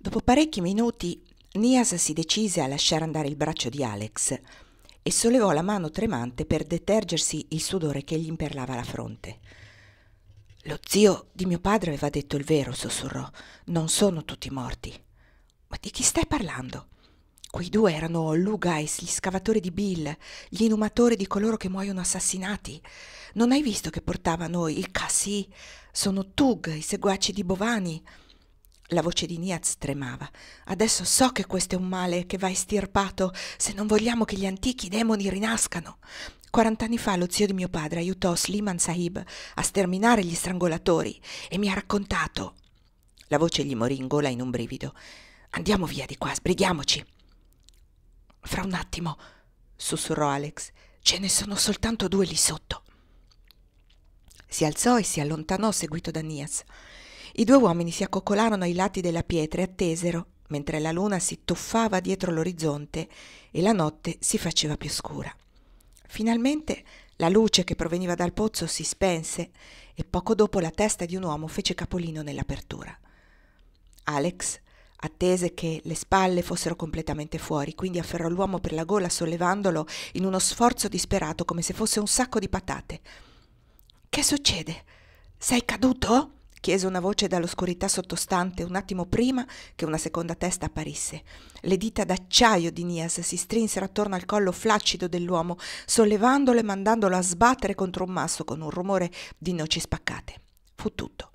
Dopo parecchi minuti, Nias si decise a lasciare andare il braccio di Alex e sollevò la mano tremante per detergersi il sudore che gli imperlava la fronte. «Lo zio di mio padre aveva detto il vero», sussurrò. «Non sono tutti morti». «Ma di chi stai parlando?» «Quei due erano Lugais, gli scavatori di Bill, gli inumatori di coloro che muoiono assassinati. Non hai visto che portavano il cassi? Sono Tug, i seguaci di Bovani». La voce di Niaz tremava. «Adesso so che questo è un male che va estirpato se non vogliamo che gli antichi demoni rinascano. 40 anni fa lo zio di mio padre aiutò Sliman Sahib a sterminare gli strangolatori e mi ha raccontato». La voce gli morì in gola in un brivido. «Andiamo via di qua, sbrighiamoci». «Fra un attimo», sussurrò Alex, «ce ne sono soltanto 2 lì sotto». Si alzò e si allontanò seguito da Niaz. I 2 uomini si accoccolarono ai lati della pietra e attesero, mentre la luna si tuffava dietro l'orizzonte e la notte si faceva più scura. Finalmente la luce che proveniva dal pozzo si spense e poco dopo la testa di un uomo fece capolino nell'apertura. Alex attese che le spalle fossero completamente fuori, quindi afferrò l'uomo per la gola sollevandolo in uno sforzo disperato come se fosse un sacco di patate. «Che succede? Sei caduto?» chiese una voce dall'oscurità sottostante un attimo prima che una seconda testa apparisse. Le dita d'acciaio di Nias si strinsero attorno al collo flaccido dell'uomo, sollevandolo e mandandolo a sbattere contro un masso con un rumore di noci spaccate. Fu tutto.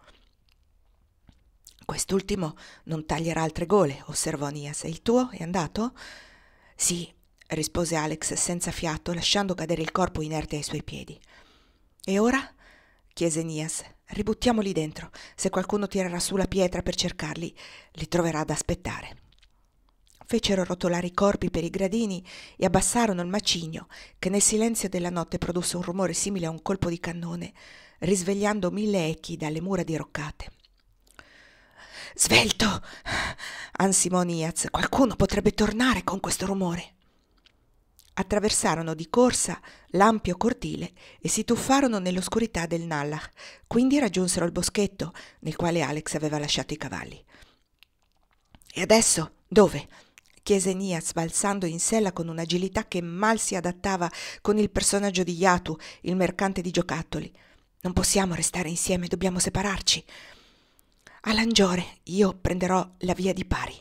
«Quest'ultimo non taglierà altre gole», osservò Nias. «E il tuo è andato?» «Sì», rispose Alex senza fiato, lasciando cadere il corpo inerte ai suoi piedi. «E ora?» chiese Nias. «Ributtiamoli dentro. Se qualcuno tirerà su la pietra per cercarli, li troverà ad aspettare». Fecero rotolare i corpi per i gradini e abbassarono il macigno, che nel silenzio della notte produsse un rumore simile a un colpo di cannone, risvegliando 1000 echi dalle mura diroccate. «Svelto!» ansimò Niaz. «Qualcuno potrebbe tornare con questo rumore». Attraversarono di corsa l'ampio cortile e si tuffarono nell'oscurità del Nallah, quindi raggiunsero il boschetto nel quale Alex aveva lasciato i cavalli. «E adesso dove?» chiese Niaz, balzando in sella con un'agilità che mal si adattava con il personaggio di Yatu, il mercante di giocattoli. «Non possiamo restare insieme, dobbiamo separarci». «A Langiore, io prenderò la via di Pari».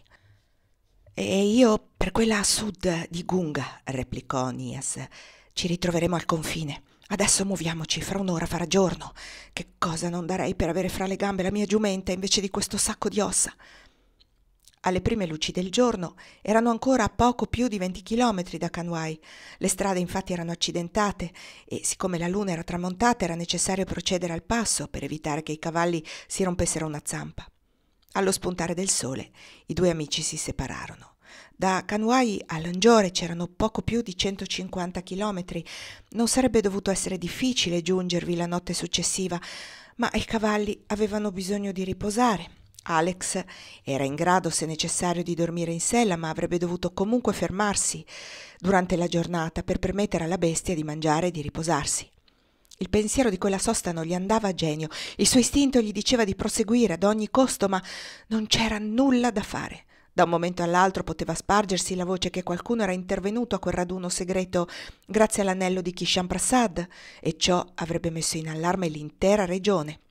«E io per quella a sud di Gunga», replicò Nias. «Ci ritroveremo al confine. Adesso muoviamoci, fra un'ora farà giorno. Che cosa non darei per avere fra le gambe la mia giumenta invece di questo sacco di ossa». Alle prime luci del giorno erano ancora a poco più di 20 chilometri da Kanwai. Le strade infatti erano accidentate e, siccome la luna era tramontata, era necessario procedere al passo per evitare che i cavalli si rompessero una zampa. Allo spuntare del sole i 2 amici si separarono. Da Kanwai a Langiore c'erano poco più di 150 chilometri. Non sarebbe dovuto essere difficile giungervi la notte successiva, ma i cavalli avevano bisogno di riposare. Alex era in grado, se necessario, di dormire in sella, ma avrebbe dovuto comunque fermarsi durante la giornata per permettere alla bestia di mangiare e di riposarsi. Il pensiero di quella sosta non gli andava a genio, il suo istinto gli diceva di proseguire ad ogni costo, ma non c'era nulla da fare. Da un momento all'altro poteva spargersi la voce che qualcuno era intervenuto a quel raduno segreto grazie all'anello di Kishan Prasad, e ciò avrebbe messo in allarme l'intera regione.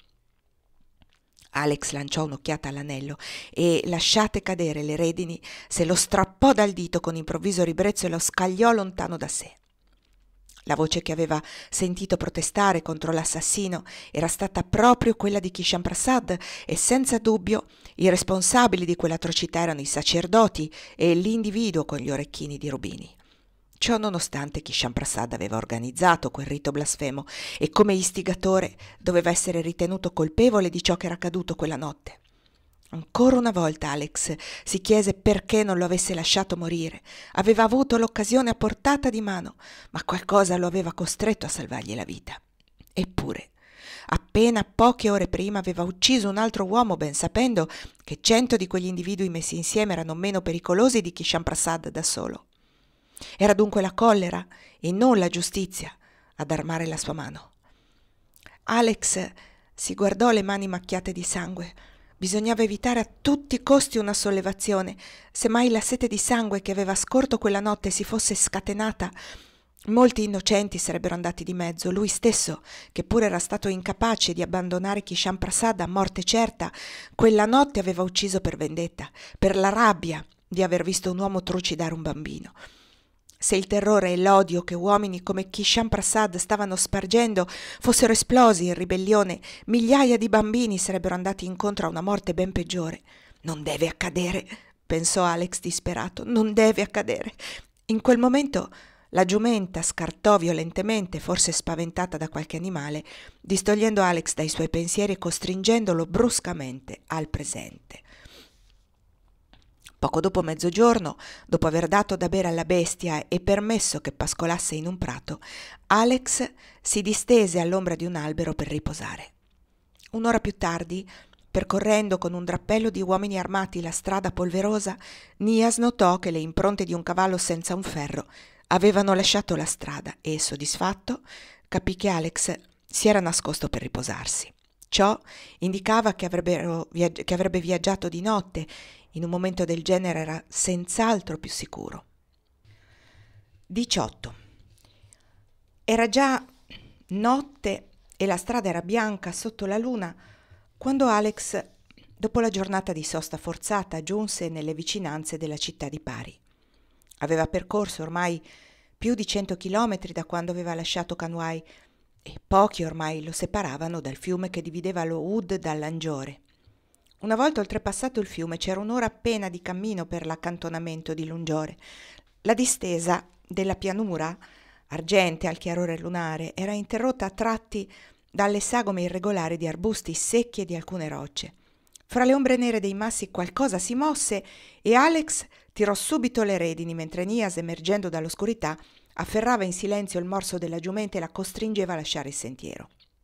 Alex lanciò un'occhiata all'anello e, lasciate cadere le redini, se lo strappò dal dito con improvviso ribrezzo e lo scagliò lontano da sé. La voce che aveva sentito protestare contro l'assassino era stata proprio quella di Kishan Prasad e senza dubbio i responsabili di quell'atrocità erano i sacerdoti e l'individuo con gli orecchini di rubini. Ciò nonostante Kishan Prasad aveva organizzato quel rito blasfemo e come istigatore doveva essere ritenuto colpevole di ciò che era accaduto quella notte. Ancora una volta Alex si chiese perché non lo avesse lasciato morire. Aveva avuto l'occasione a portata di mano, ma qualcosa lo aveva costretto a salvargli la vita. Eppure, appena poche ore prima aveva ucciso un altro uomo, ben sapendo che 100 di quegli individui messi insieme erano meno pericolosi di Kishan Prasad da solo. Era dunque la collera e non la giustizia ad armare la sua mano. Alex si guardò le mani macchiate di sangue. Bisognava evitare a tutti i costi una sollevazione. Se mai la sete di sangue che aveva scorto quella notte si fosse scatenata, molti innocenti sarebbero andati di mezzo. Lui stesso, che pure era stato incapace di abbandonare Kishan Prasad a morte certa, quella notte aveva ucciso per vendetta, per la rabbia di aver visto un uomo trucidare un bambino. Se il terrore e l'odio che uomini come Kishan Prasad stavano spargendo fossero esplosi in ribellione, migliaia di bambini sarebbero andati incontro a una morte ben peggiore. Non deve accadere, pensò Alex disperato, non deve accadere. In quel momento la giumenta scartò violentemente, forse spaventata da qualche animale, distogliendo Alex dai suoi pensieri e costringendolo bruscamente al presente. Poco dopo mezzogiorno, dopo aver dato da bere alla bestia e permesso che pascolasse in un prato, Alex si distese all'ombra di un albero per riposare. Un'ora più tardi, percorrendo con un drappello di uomini armati la strada polverosa, Nias notò che le impronte di un cavallo senza un ferro avevano lasciato la strada e, soddisfatto, capì che Alex si era nascosto per riposarsi. Ciò indicava che avrebbe viaggiato di notte. In un momento del genere era senz'altro più sicuro. 18. Era già notte e la strada era bianca sotto la luna quando Alex, dopo la giornata di sosta forzata, giunse nelle vicinanze della città di Pari. Aveva percorso ormai più di 100 chilometri da quando aveva lasciato Kanwai e pochi ormai lo separavano dal fiume che divideva lo Oud dall'Angiore. Una volta oltrepassato il fiume c'era un'ora appena di cammino per l'accantonamento di Lungiore. La distesa della pianura, argente al chiarore lunare, era interrotta a tratti dalle sagome irregolari di arbusti secchi e di alcune rocce. Fra le ombre nere dei massi qualcosa si mosse e Alex tirò subito le redini mentre Nias, emergendo dall'oscurità, afferrava in silenzio il morso della giumenta e la costringeva a lasciare il sentiero.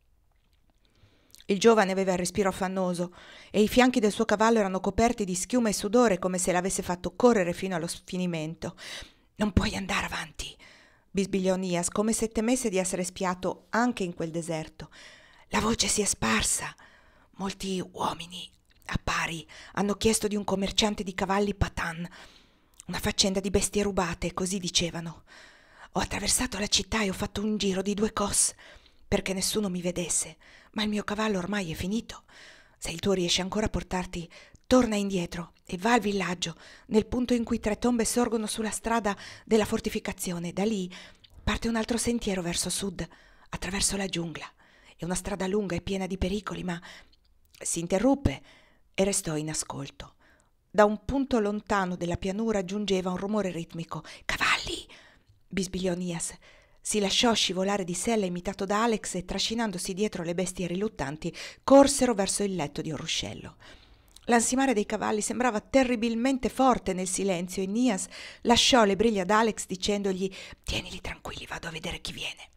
Il giovane aveva il respiro affannoso e i fianchi del suo cavallo erano coperti di schiuma e sudore come se l'avesse fatto correre fino allo sfinimento. «Non puoi andare avanti», bisbigliò Nias, come se temesse di essere spiato anche in quel deserto. «La voce si è sparsa. Molti uomini a Pari hanno chiesto di un commerciante di cavalli Patan. Una faccenda di bestie rubate, così dicevano. Ho attraversato la città e ho fatto un giro di 2 cos perché nessuno mi vedesse, ma il mio cavallo ormai è finito. Se il tuo riesce ancora a portarti, torna indietro e va al villaggio, nel punto in cui 3 tombe sorgono sulla strada della fortificazione. Da lì parte un altro sentiero verso sud, attraverso la giungla. È una strada lunga e piena di pericoli, ma…» Si interruppe e restò in ascolto. Da un punto lontano della pianura giungeva un rumore ritmico. «Cavalli!» bisbigliò Nias. Si lasciò scivolare di sella imitato da Alex e, trascinandosi dietro le bestie riluttanti, corsero verso il letto di un ruscello. L'ansimare dei cavalli sembrava terribilmente forte nel silenzio e Nias lasciò le briglie ad Alex dicendogli: «Tienili tranquilli, vado a vedere chi viene».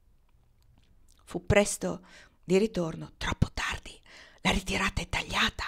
Fu presto di ritorno, troppo tardi, la ritirata è tagliata.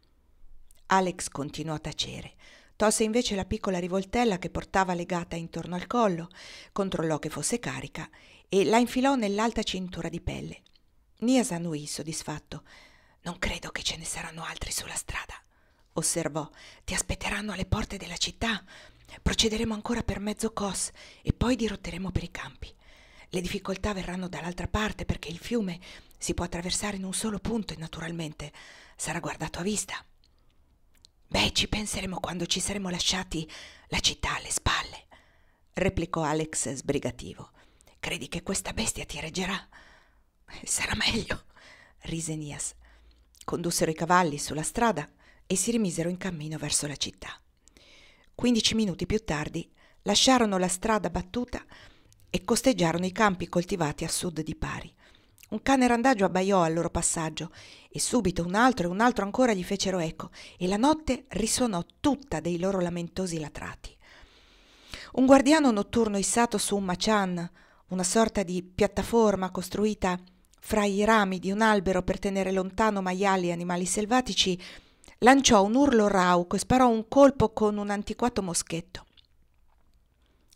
Alex continuò a tacere. Tolse invece la piccola rivoltella che portava legata intorno al collo, controllò che fosse carica e la infilò nell'alta cintura di pelle. Nias annuì soddisfatto. «Non credo che ce ne saranno altri sulla strada», osservò. «Ti aspetteranno alle porte della città. Procederemo ancora per mezzo cos e poi dirotteremo per i campi. Le difficoltà verranno dall'altra parte perché il fiume si può attraversare in un solo punto e naturalmente sarà guardato a vista». «Beh, ci penseremo quando ci saremo lasciati la città alle spalle», replicò Alex sbrigativo. «Credi che questa bestia ti reggerà?» «Sarà meglio», rise Nias. Condussero i cavalli sulla strada e si rimisero in cammino verso la città. 15 minuti più tardi lasciarono la strada battuta e costeggiarono i campi coltivati a sud di Pari. Un cane randagio abbaiò al loro passaggio e subito un altro ancora gli fecero eco e la notte risuonò tutta dei loro lamentosi latrati. Un guardiano notturno issato su un macian, una sorta di piattaforma costruita fra i rami di un albero per tenere lontano maiali e animali selvatici, lanciò un urlo rauco e sparò un colpo con un antiquato moschetto.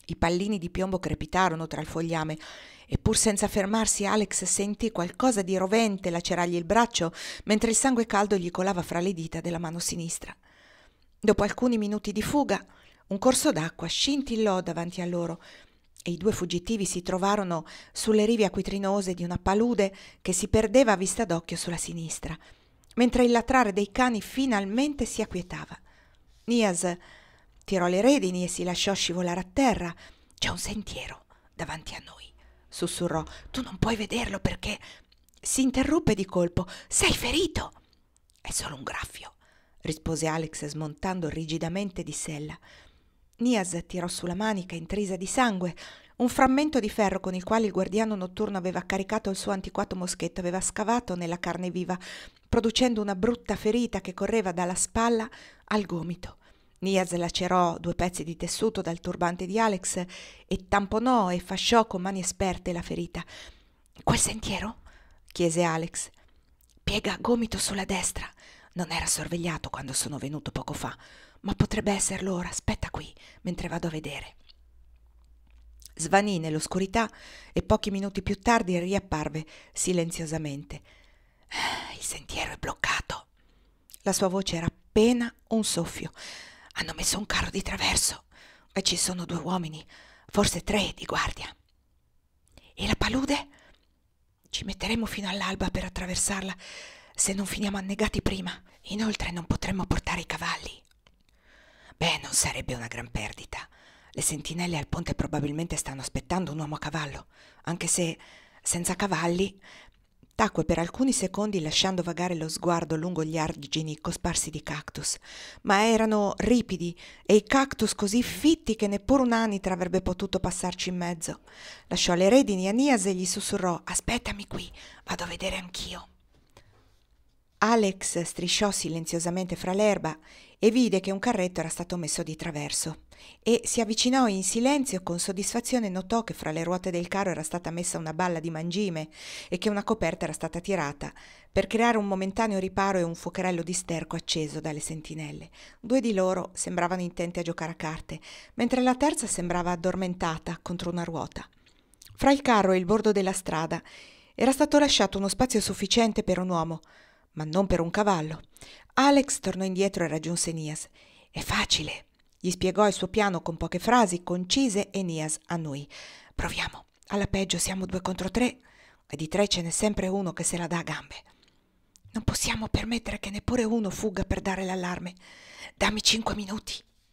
I pallini di piombo crepitarono tra il fogliame e pur senza fermarsi Alex sentì qualcosa di rovente lacerargli il braccio mentre il sangue caldo gli colava fra le dita della mano sinistra. Dopo alcuni minuti di fuga, un corso d'acqua scintillò davanti a loro e i due fuggitivi si trovarono sulle rive acquitrinose di una palude che si perdeva a vista d'occhio sulla sinistra, mentre il latrare dei cani finalmente si acquietava. Nias tirò le redini e si lasciò scivolare a terra. «C'è un sentiero davanti a noi», sussurrò. «Tu non puoi vederlo perché...» Si interruppe di colpo. «Sei ferito?» «È solo un graffio», rispose Alex smontando rigidamente di sella. Nias tirò sulla manica intrisa di sangue. Un frammento di ferro con il quale il guardiano notturno aveva caricato il suo antiquato moschetto aveva scavato nella carne viva, producendo una brutta ferita che correva dalla spalla al gomito. Nias lacerò 2 pezzi di tessuto dal turbante di Alex e tamponò e fasciò con mani esperte la ferita. «Quel sentiero?» chiese Alex. «Piega a gomito sulla destra. Non era sorvegliato quando sono venuto poco fa, ma potrebbe esserlo ora. Aspetta qui, mentre vado a vedere». Svanì nell'oscurità e pochi minuti più tardi riapparve silenziosamente. «Il sentiero è bloccato». La sua voce era appena un soffio. «Hanno messo un carro di traverso e ci sono 2 uomini, forse 3 di guardia». «E la palude?» «Ci metteremo fino all'alba per attraversarla, se non finiamo annegati prima. Inoltre non potremmo portare i cavalli». «Beh, non sarebbe una gran perdita. Le sentinelle al ponte probabilmente stanno aspettando un uomo a cavallo, anche se senza cavalli...» Tacque per alcuni secondi lasciando vagare lo sguardo lungo gli argini cosparsi di cactus, ma erano ripidi e i cactus così fitti che neppure un anitra avrebbe potuto passarci in mezzo. Lasciò le redini a Nias e gli sussurrò: «Aspettami qui, vado a vedere anch'io». Alex strisciò silenziosamente fra l'erba e vide che un carretto era stato messo di traverso e si avvicinò in silenzio. Con soddisfazione notò che fra le ruote del carro era stata messa una balla di mangime e che una coperta era stata tirata per creare un momentaneo riparo e un fuocherello di sterco acceso dalle sentinelle. 2 di loro sembravano intenti a giocare a carte, mentre la terza sembrava addormentata contro una ruota. Fra il carro e il bordo della strada era stato lasciato uno spazio sufficiente per un uomo, ma non per un cavallo. Alex tornò indietro e raggiunse Nias. «È facile», gli spiegò il suo piano con poche frasi concise e Nias annui. «Proviamo. Alla peggio siamo 2 contro 3 e di 3 ce n'è sempre uno che se la dà a gambe. Non possiamo permettere che neppure uno fugga per dare l'allarme. Dammi 5 minuti».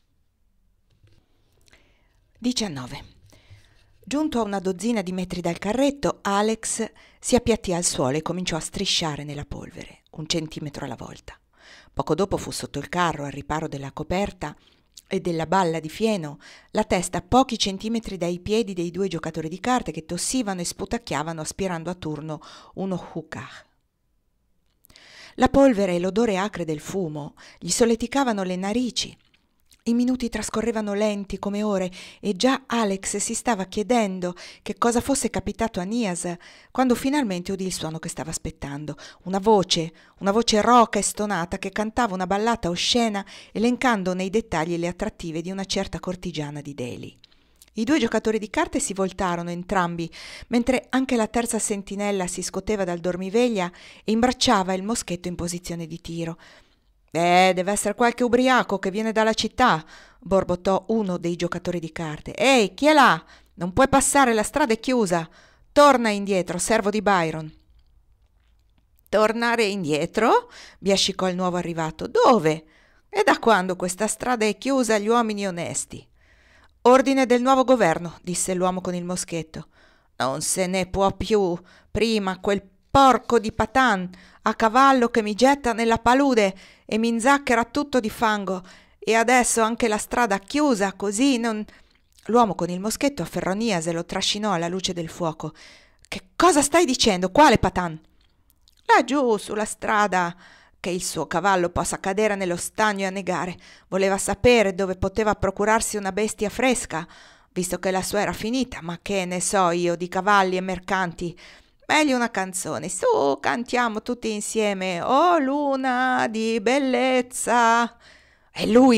19. Giunto a una dozzina di metri dal carretto, Alex si appiattì al suolo e cominciò a strisciare nella polvere, 1 centimetro alla volta. Poco dopo fu sotto il carro, al riparo della coperta e della balla di fieno, la testa a pochi centimetri dai piedi dei 2 giocatori di carte che tossivano e sputacchiavano aspirando a turno uno hookah. La polvere e l'odore acre del fumo gli solleticavano le narici. I minuti trascorrevano lenti come ore e già Alex si stava chiedendo che cosa fosse capitato a Nias quando finalmente udì il suono che stava aspettando. Una voce roca e stonata che cantava una ballata oscena elencando nei dettagli le attrattive di una certa cortigiana di Delhi. I 2 giocatori di carte si voltarono entrambi, mentre anche la terza sentinella si scoteva dal dormiveglia e imbracciava il moschetto in posizione di tiro. Deve essere qualche ubriaco che viene dalla città», borbottò uno dei giocatori di carte. «Ehi, chi è là? Non puoi passare, la strada è chiusa. Torna indietro, servo di Byron». «Tornare indietro?» biascicò il nuovo arrivato. «Dove? E da quando questa strada è chiusa agli uomini onesti?» «Ordine del nuovo governo», disse l'uomo con il moschetto. «Non se ne può più. Prima quel porco di Patan a cavallo che mi getta nella palude e mi inzacchera tutto di fango, e adesso anche la strada chiusa, così non...» L'uomo con il moschetto afferrò Nias e lo trascinò alla luce del fuoco. «Che cosa stai dicendo? Quale Patan?» «Laggiù sulla strada, che il suo cavallo possa cadere nello stagno e annegare. Voleva sapere dove poteva procurarsi una bestia fresca, visto che la sua era finita, ma che ne so io di cavalli e mercanti. Meglio una canzone. Su, cantiamo tutti insieme. Oh luna di bellezza!» «È lui!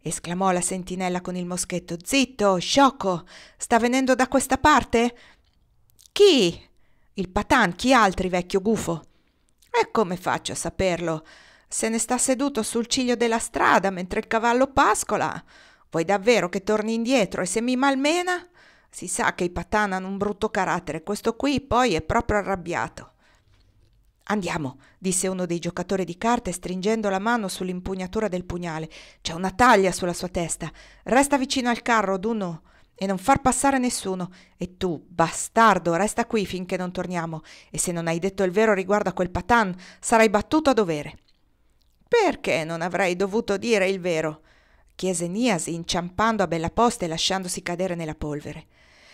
esclamò la sentinella con il moschetto. Zitto, sciocco! Sta venendo da questa parte? Chi? Il Patan, chi altri, vecchio gufo? E come faccio a saperlo? Se ne sta seduto sul ciglio della strada mentre il cavallo pascola. Vuoi davvero che torni indietro e se mi malmena? Si sa che i Patan hanno un brutto carattere, questo qui poi è proprio arrabbiato. Andiamo, disse uno dei giocatori di carte stringendo la mano sull'impugnatura del pugnale. C'è una taglia sulla sua testa. Resta vicino al carro, Dunno, e non far passare nessuno. E tu, bastardo, resta qui finché non torniamo. E se non hai detto il vero riguardo a quel Patan, sarai battuto a dovere. Perché non avrei dovuto dire il vero? Chiese Nias, inciampando a bella posta e lasciandosi cadere nella polvere.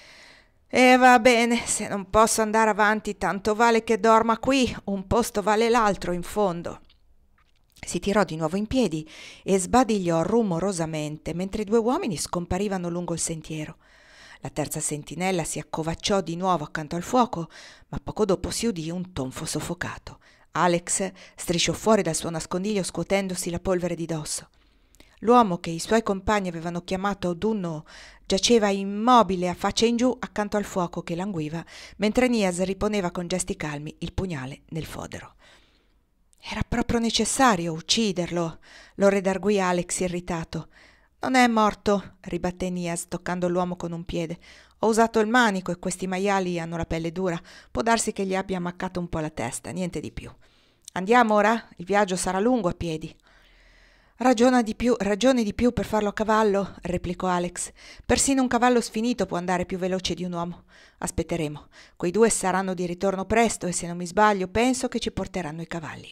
E va bene, se non posso andare avanti, tanto vale che dorma qui, un posto vale l'altro in fondo. Si tirò di nuovo in piedi e sbadigliò rumorosamente mentre i due uomini scomparivano lungo il sentiero. La terza sentinella si accovacciò di nuovo accanto al fuoco, ma poco dopo si udì un tonfo soffocato. Alex strisciò fuori dal suo nascondiglio scuotendosi la polvere di dosso. L'uomo che i suoi compagni avevano chiamato Dunno giaceva immobile a faccia in giù accanto al fuoco che languiva, mentre Nias riponeva con gesti calmi il pugnale nel fodero. «Era proprio necessario ucciderlo», lo redarguì Alex irritato. «Non è morto», ribatté Nias toccando l'uomo con un piede. «Ho usato il manico e questi maiali hanno la pelle dura. Può darsi che gli abbia ammaccato un po' la testa, niente di più. Andiamo ora? Il viaggio sarà lungo a piedi». Ragione di più per farlo a cavallo, replicò Alex. Persino un cavallo sfinito può andare più veloce di un uomo. Aspetteremo. Quei due saranno di ritorno presto e se non mi sbaglio penso che ci porteranno i cavalli.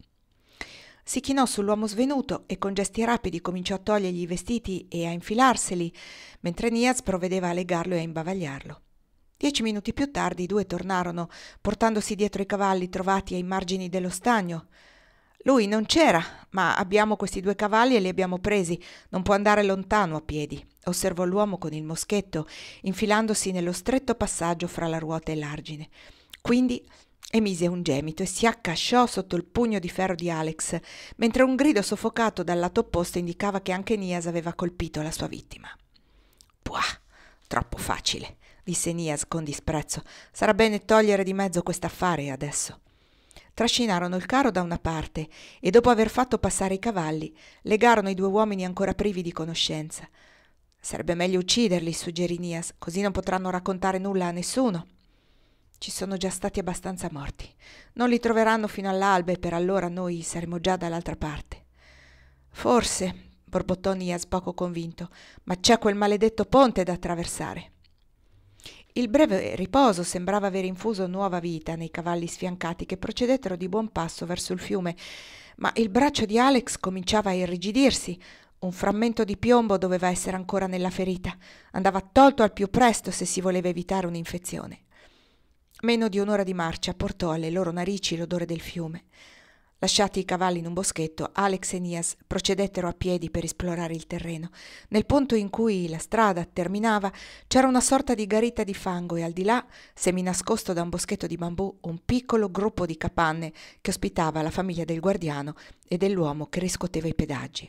Si chinò sull'uomo svenuto e con gesti rapidi cominciò a togliergli i vestiti e a infilarseli, mentre Nias provvedeva a legarlo e a imbavagliarlo. 10 minuti più tardi i due tornarono, portandosi dietro i cavalli trovati ai margini dello stagno. Lui non c'era, ma abbiamo questi due cavalli e li abbiamo presi. Non può andare lontano a piedi, osservò l'uomo con il moschetto, infilandosi nello stretto passaggio fra la ruota e l'argine. Quindi emise un gemito e si accasciò sotto il pugno di ferro di Alex, mentre un grido soffocato dal lato opposto indicava che anche Nias aveva colpito la sua vittima. «Puah, troppo facile», disse Nias con disprezzo. «Sarà bene togliere di mezzo quest'affare adesso». Trascinarono il carro da una parte e dopo aver fatto passare i cavalli, legarono i due uomini ancora privi di conoscenza. «Sarebbe meglio ucciderli», suggerì Nias, «così non potranno raccontare nulla a nessuno». «Ci sono già stati abbastanza morti. Non li troveranno fino all'alba e per allora noi saremo già dall'altra parte». «Forse», borbottò Nias poco convinto, «ma c'è quel maledetto ponte da attraversare». Il breve riposo sembrava aver infuso nuova vita nei cavalli sfiancati che procedettero di buon passo verso il fiume, ma il braccio di Alex cominciava a irrigidirsi. Un frammento di piombo doveva essere ancora nella ferita. Andava tolto al più presto se si voleva evitare un'infezione. Meno di un'ora di marcia portò alle loro narici l'odore del fiume. Lasciati i cavalli in un boschetto, Alex e Nias procedettero a piedi per esplorare il terreno. Nel punto in cui la strada terminava c'era una sorta di garita di fango e al di là, seminascosto da un boschetto di bambù, un piccolo gruppo di capanne che ospitava la famiglia del guardiano e dell'uomo che riscuoteva i pedaggi.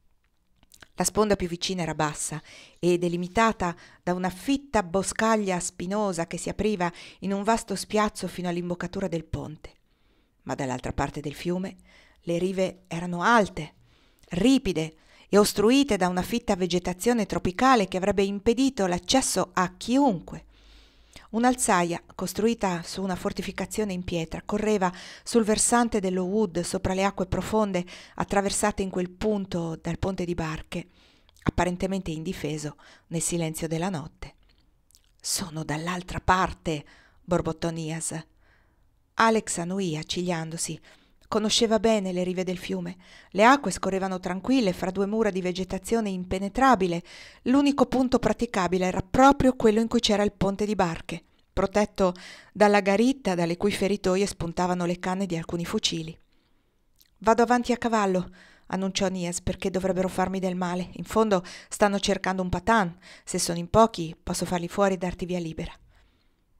La sponda più vicina era bassa e delimitata da una fitta boscaglia spinosa che si apriva in un vasto spiazzo fino all'imboccatura del ponte. Ma dall'altra parte del fiume le rive erano alte, ripide e ostruite da una fitta vegetazione tropicale che avrebbe impedito l'accesso a chiunque. Un'alzaia, costruita su una fortificazione in pietra, correva sul versante dello Wood sopra le acque profonde attraversate in quel punto dal ponte di barche, apparentemente indifeso nel silenzio della notte. «Sono dall'altra parte», borbottò Nias. Alex annuì accigliandosi. Conosceva bene le rive del fiume. Le acque scorrevano tranquille fra due mura di vegetazione impenetrabile. L'unico punto praticabile era proprio quello in cui c'era il ponte di barche, protetto dalla garitta dalle cui feritoie spuntavano le canne di alcuni fucili. «Vado avanti a cavallo», annunciò Nias, «perché dovrebbero farmi del male. In fondo stanno cercando un Patan. Se sono in pochi posso farli fuori e darti via libera».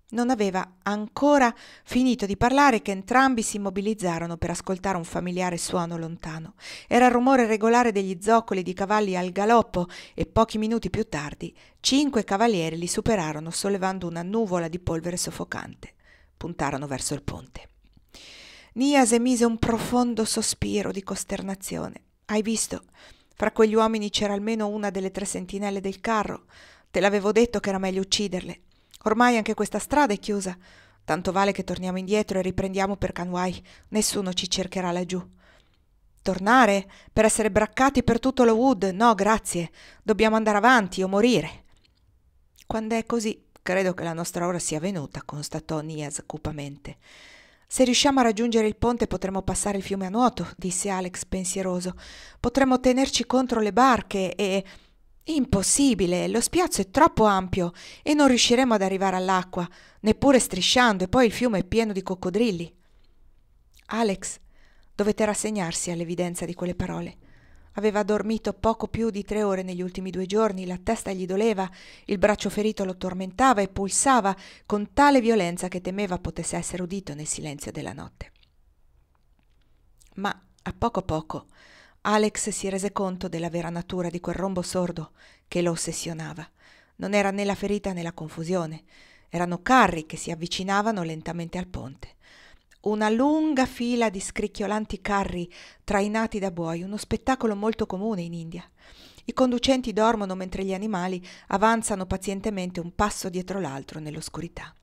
Non aveva ancora finito di parlare che entrambi si immobilizzarono per ascoltare un familiare suono lontano. Era il rumore regolare degli zoccoli di cavalli al galoppo e pochi minuti più tardi 5 cavalieri li superarono sollevando una nuvola di polvere soffocante. Puntarono verso il ponte. Nias emise un profondo sospiro di costernazione. Hai visto? Fra quegli uomini c'era almeno una delle 3 sentinelle del carro. Te l'avevo detto che era meglio ucciderle. Ormai anche questa strada è chiusa. Tanto vale che torniamo indietro e riprendiamo per Canway. Nessuno ci cercherà laggiù. Tornare? Per essere braccati per tutto lo Wood? No, grazie. Dobbiamo andare avanti o morire. Quando è così, credo che la nostra ora sia venuta, constatò Nias cupamente. Se riusciamo a raggiungere il ponte potremo passare il fiume a nuoto, disse Alex pensieroso. Potremmo tenerci contro le barche e... Impossibile, lo spiazzo è troppo ampio e non riusciremo ad arrivare all'acqua, neppure strisciando, e poi il fiume è pieno di coccodrilli. Alex dovette rassegnarsi all'evidenza di quelle parole. Aveva dormito poco più di 3 ore negli ultimi 2 giorni, la testa gli doleva, il braccio ferito lo tormentava e pulsava con tale violenza che temeva potesse essere udito nel silenzio della notte. Ma a poco Alex si rese conto della vera natura di quel rombo sordo che lo ossessionava. Non era né la ferita né la confusione, erano carri che si avvicinavano lentamente al ponte. Una lunga fila di scricchiolanti carri trainati da buoi, uno spettacolo molto comune in India. I conducenti dormono mentre gli animali avanzano pazientemente un passo dietro l'altro nell'oscurità.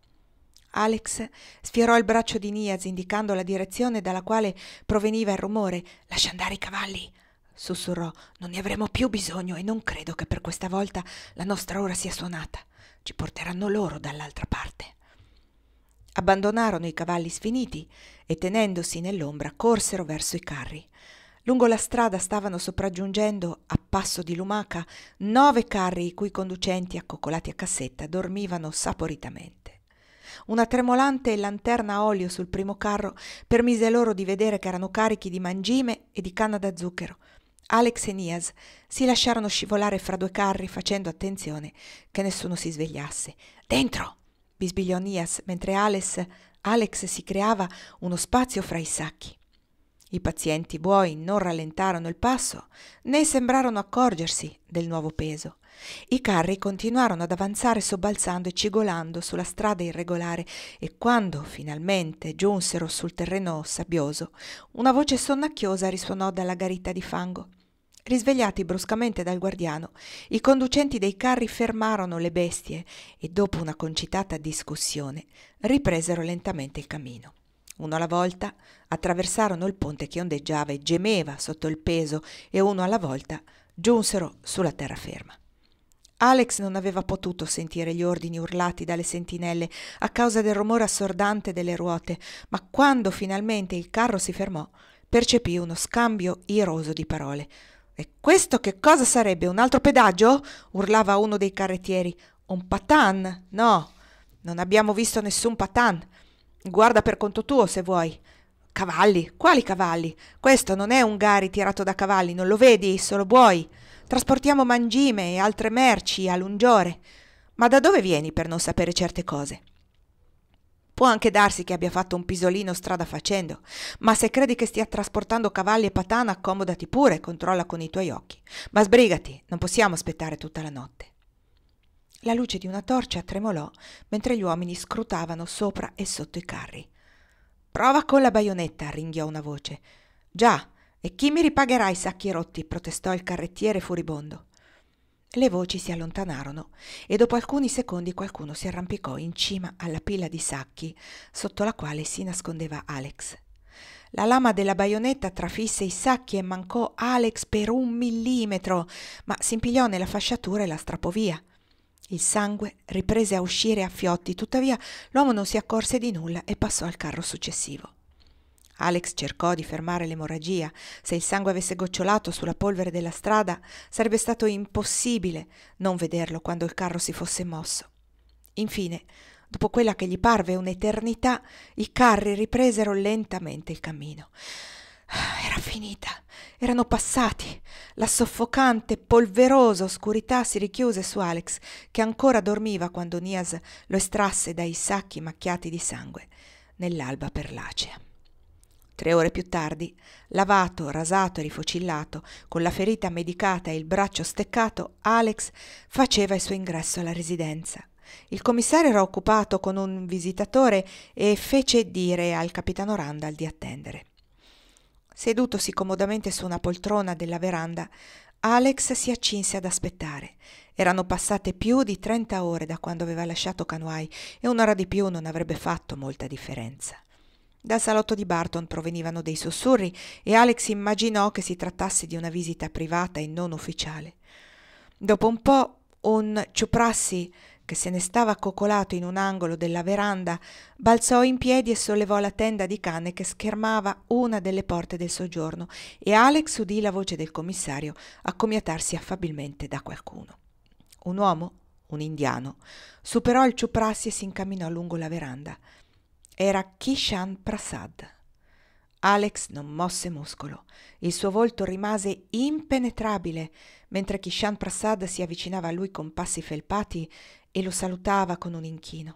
Alex sfiorò il braccio di Nias indicando la direzione dalla quale proveniva il rumore. «Lascia andare i cavalli!» sussurrò. «Non ne avremo più bisogno e non credo che per questa volta la nostra ora sia suonata. Ci porteranno loro dall'altra parte». Abbandonarono i cavalli sfiniti e tenendosi nell'ombra corsero verso i carri. Lungo la strada stavano sopraggiungendo a passo di lumaca 9 carri i cui conducenti accoccolati a cassetta dormivano saporitamente. Una tremolante lanterna a olio sul primo carro permise loro di vedere che erano carichi di mangime e di canna da zucchero. Alex e Nias si lasciarono scivolare fra 2 carri facendo attenzione che nessuno si svegliasse. «Dentro!» bisbigliò Nias mentre Alex si creava uno spazio fra i sacchi. I pazienti buoi non rallentarono il passo né sembrarono accorgersi del nuovo peso. I carri continuarono ad avanzare sobbalzando e cigolando sulla strada irregolare e quando finalmente giunsero sul terreno sabbioso una voce sonnacchiosa risuonò dalla garita di fango. Risvegliati bruscamente dal guardiano, i conducenti dei carri fermarono le bestie e dopo una concitata discussione ripresero lentamente il cammino. Uno alla volta attraversarono il ponte che ondeggiava e gemeva sotto il peso e uno alla volta giunsero sulla terraferma. Alex non aveva potuto sentire gli ordini urlati dalle sentinelle a causa del rumore assordante delle ruote, ma quando finalmente il carro si fermò, percepì uno scambio iroso di parole. «E questo che cosa sarebbe? Un altro pedaggio?» urlava uno dei carrettieri. «Un patan? No, non abbiamo visto nessun patan. Guarda per conto tuo se vuoi». «Cavalli? Quali cavalli? Questo non è un gari tirato da cavalli, non lo vedi? Solo buoi. Trasportiamo mangime e altre merci a Lungiore. Ma da dove vieni per non sapere certe cose?» «Può anche darsi che abbia fatto un pisolino strada facendo, ma se credi che stia trasportando cavalli e patana, accomodati pure, controlla con i tuoi occhi. Ma sbrigati, non possiamo aspettare tutta la notte». La luce di una torcia tremolò mentre gli uomini scrutavano sopra e sotto i carri. «Prova con la baionetta», ringhiò una voce. «Già, e chi mi ripagherà i sacchi rotti?» protestò il carrettiere furibondo. Le voci si allontanarono e dopo alcuni secondi qualcuno si arrampicò in cima alla pila di sacchi sotto la quale si nascondeva Alex. La lama della baionetta trafisse i sacchi e mancò Alex per 1 millimetro, ma si impigliò nella fasciatura e la strappò via. Il sangue riprese a uscire a fiotti, tuttavia l'uomo non si accorse di nulla e passò al carro successivo. Alex cercò di fermare l'emorragia. Se il sangue avesse gocciolato sulla polvere della strada, sarebbe stato impossibile non vederlo quando il carro si fosse mosso. Infine, dopo quella che gli parve un'eternità, i carri ripresero lentamente il cammino. Era finita. Erano passati. La soffocante, polverosa oscurità si richiuse su Alex, che ancora dormiva quando Nias lo estrasse dai sacchi macchiati di sangue nell'alba perlacea. 3 ore più tardi, lavato, rasato e rifocillato, con la ferita medicata e il braccio steccato, Alex faceva il suo ingresso alla residenza. Il commissario era occupato con un visitatore e fece dire al capitano Randall di attendere. Sedutosi comodamente su una poltrona della veranda, Alex si accinse ad aspettare. Erano passate più di 30 ore da quando aveva lasciato Kanwai e un'ora di più non avrebbe fatto molta differenza. Dal salotto di Barton provenivano dei sussurri e Alex immaginò che si trattasse di una visita privata e non ufficiale. Dopo un po', un ciuprassi che se ne stava accoccolato in un angolo della veranda balzò in piedi e sollevò la tenda di canne che schermava una delle porte del soggiorno e Alex udì la voce del commissario accomiatarsi affabilmente da qualcuno. Un uomo, un indiano, superò il ciuprassi e si incamminò lungo la veranda. Era Kishan Prasad. Alex non mosse muscolo. Il suo volto rimase impenetrabile mentre Kishan Prasad si avvicinava a lui con passi felpati e lo salutava con un inchino.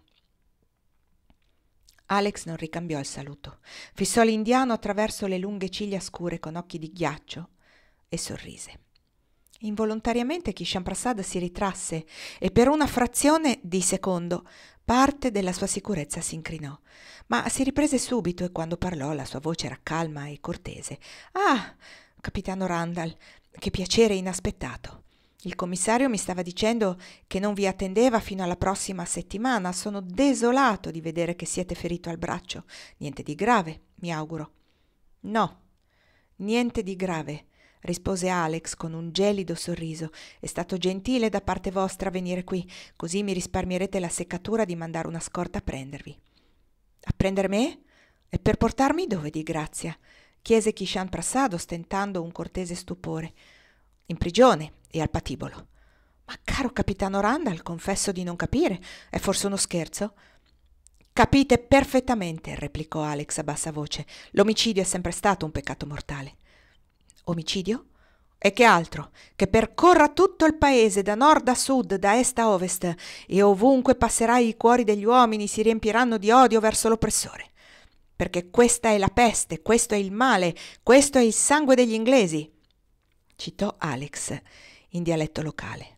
Alex non ricambiò il saluto. Fissò l'indiano attraverso le lunghe ciglia scure con occhi di ghiaccio e sorrise. Involontariamente Kishan Prasad si ritrasse e per una frazione di secondo parte della sua sicurezza si incrinò, ma si riprese subito e quando parlò la sua voce era calma e cortese. «Ah, capitano Randall, che piacere inaspettato! Il commissario mi stava dicendo che non vi attendeva fino alla prossima settimana. Sono desolato di vedere che siete ferito al braccio. Niente di grave, mi auguro». «No, niente di grave», rispose Alex con un gelido sorriso. «È stato gentile da parte vostra venire qui, così mi risparmierete la seccatura di mandare una scorta a prendervi». «A prendere me? E per portarmi dove di grazia?» chiese Kishan Prasad ostentando un cortese stupore. «In prigione e al patibolo». «Ma caro capitano Randall, confesso di non capire. È forse uno scherzo?» «Capite perfettamente», replicò Alex a bassa voce. «L'omicidio è sempre stato un peccato mortale». «Omicidio? E che altro? Che percorra tutto il paese, da nord a sud, da est a ovest, e ovunque passerai i cuori degli uomini si riempiranno di odio verso l'oppressore. Perché questa è la peste, questo è il male, questo è il sangue degli inglesi», citò Alex in dialetto locale.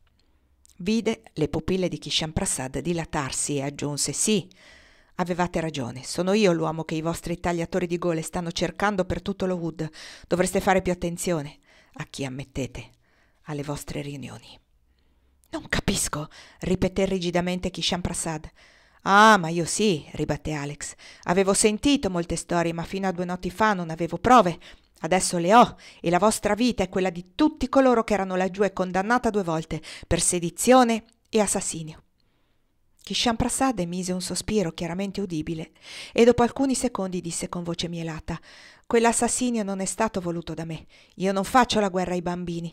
Vide le pupille di Kishan Prasad dilatarsi e aggiunse: «Sì, avevate ragione, sono io l'uomo che i vostri tagliatori di gole stanno cercando per tutto lo Wood. Dovreste fare più attenzione a chi ammettete alle vostre riunioni». «Non capisco», ripeté rigidamente Kishan Prasad. «Ah, ma io sì», ribatté Alex. «Avevo sentito molte storie, ma fino a 2 notti fa non avevo prove. Adesso le ho, e la vostra vita è quella di tutti coloro che erano laggiù e condannata 2 volte per sedizione e assassinio». Kishan Prasad emise un sospiro chiaramente udibile e dopo alcuni secondi disse con voce mielata: «Quell'assassinio non è stato voluto da me. Io non faccio la guerra ai bambini.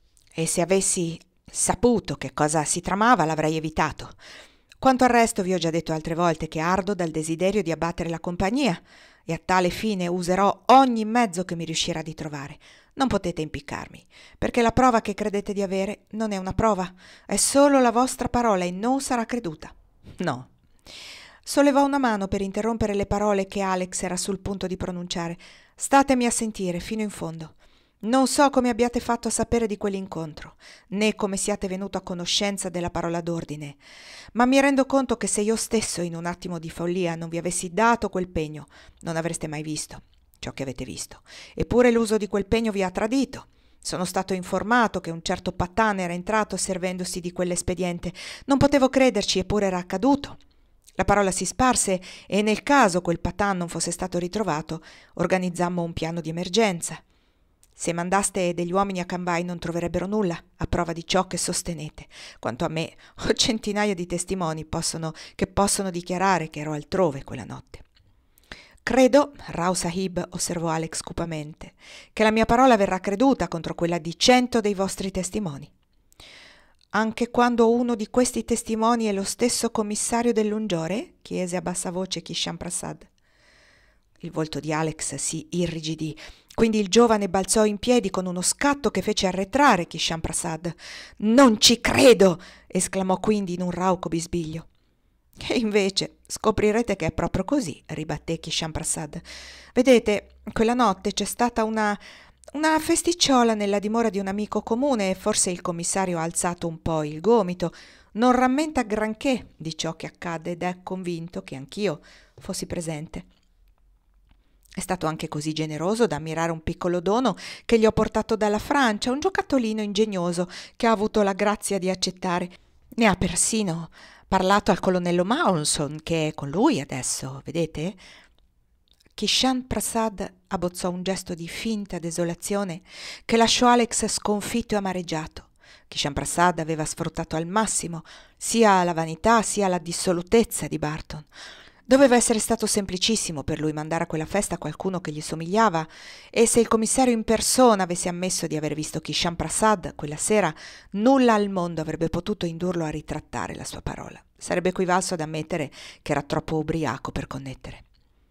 E se avessi saputo che cosa si tramava l'avrei evitato. Quanto al resto vi ho già detto altre volte che ardo dal desiderio di abbattere la compagnia e a tale fine userò ogni mezzo che mi riuscirà di trovare. Non potete impiccarmi, perché la prova che credete di avere non è una prova, è solo la vostra parola e non sarà creduta». «No». Sollevò una mano per interrompere le parole che Alex era sul punto di pronunciare. «Statemi a sentire fino in fondo. Non so come abbiate fatto a sapere di quell'incontro, né come siate venuto a conoscenza della parola d'ordine, ma mi rendo conto che se io stesso in un attimo di follia non vi avessi dato quel pegno, non avreste mai visto ciò che avete visto. Eppure l'uso di quel pegno vi ha tradito. Sono stato informato che un certo Patan era entrato servendosi di quell'espediente. Non potevo crederci, eppure era accaduto. La parola si sparse e nel caso quel Patan non fosse stato ritrovato, organizzammo un piano di emergenza. Se mandaste degli uomini a Kanwai non troverebbero nulla a prova di ciò che sostenete. Quanto a me, ho centinaia di testimoni che possono dichiarare che ero altrove quella notte». «Credo», Rao Sahib osservò Alex cupamente, «che la mia parola verrà creduta contro quella di 100 dei vostri testimoni». «Anche quando uno di questi testimoni è lo stesso commissario dell'Ungiore?» chiese a bassa voce Kishan Prasad. Il volto di Alex si irrigidì. Quindi il giovane balzò in piedi con uno scatto che fece arretrare Kishan Prasad. «Non ci credo!» esclamò quindi in un rauco bisbiglio. «E invece scoprirete che è proprio così», ribatté Kishan Prasad. «Vedete, quella notte c'è stata una festicciola nella dimora di un amico comune e forse il commissario ha alzato un po' il gomito. Non rammenta granché di ciò che accadde ed è convinto che anch'io fossi presente. È stato anche così generoso da ammirare un piccolo dono che gli ho portato dalla Francia, un giocattolino ingegnoso che ha avuto la grazia di accettare. Ne ha persino parlato al colonnello Maunson, che è con lui adesso, vedete?» Kishan Prasad abbozzò un gesto di finta desolazione che lasciò Alex sconfitto e amareggiato. Kishan Prasad aveva sfruttato al massimo sia la vanità sia la dissolutezza di Barton. Doveva essere stato semplicissimo per lui mandare a quella festa qualcuno che gli somigliava, e se il commissario in persona avesse ammesso di aver visto Kishan Prasad quella sera, nulla al mondo avrebbe potuto indurlo a ritrattare la sua parola. Sarebbe equivalso ad ammettere che era troppo ubriaco per connettere.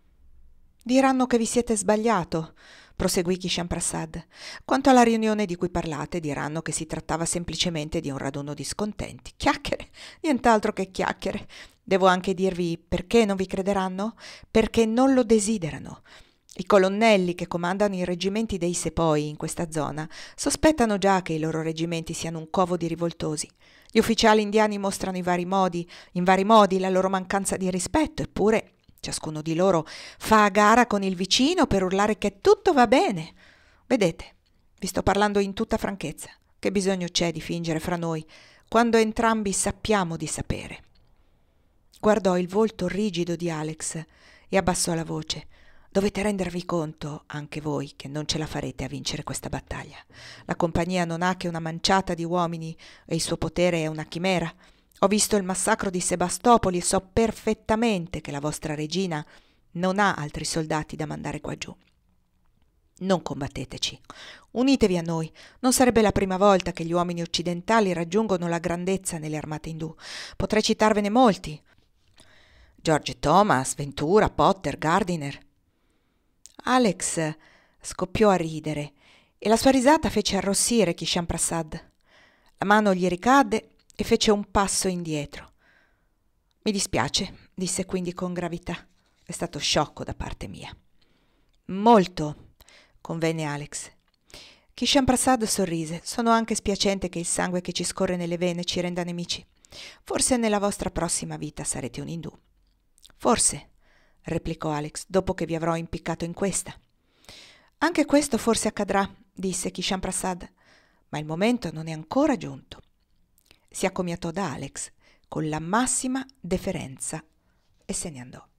«Diranno che vi siete sbagliato», proseguì Kishan Prasad. «Quanto alla riunione di cui parlate, diranno che si trattava semplicemente di un raduno di scontenti. Chiacchiere, nient'altro che chiacchiere. Devo anche dirvi perché non vi crederanno? Perché non lo desiderano. I colonnelli che comandano i reggimenti dei Sepoi in questa zona sospettano già che i loro reggimenti siano un covo di rivoltosi. Gli ufficiali indiani mostrano in vari modi la loro mancanza di rispetto, eppure ciascuno di loro fa a gara con il vicino per urlare che tutto va bene. Vedete, vi sto parlando in tutta franchezza. Che bisogno c'è di fingere fra noi, quando entrambi sappiamo di sapere?» Guardò il volto rigido di Alex e abbassò la voce. «Dovete rendervi conto, anche voi, che non ce la farete a vincere questa battaglia. La compagnia non ha che una manciata di uomini e il suo potere è una chimera. Ho visto il massacro di Sebastopoli e so perfettamente che la vostra regina non ha altri soldati da mandare qua giù. Non combatteteci. Unitevi a noi. Non sarebbe la prima volta che gli uomini occidentali raggiungono la grandezza nelle armate indù. Potrei citarvene molti. George Thomas, Ventura, Potter, Gardiner». Alex scoppiò a ridere e la sua risata fece arrossire Kishan Prasad. La mano gli ricadde e fece un passo indietro. «Mi dispiace», disse quindi con gravità. «È stato sciocco da parte mia». «Molto», convenne Alex. Kishan Prasad sorrise. «Sono anche spiacente che il sangue che ci scorre nelle vene ci renda nemici. Forse nella vostra prossima vita sarete un indù». «Forse», replicò Alex, «dopo che vi avrò impiccato in questa». «Anche questo forse accadrà», disse Kishan Prasad, «ma il momento non è ancora giunto». Si accomiatò da Alex con la massima deferenza e se ne andò.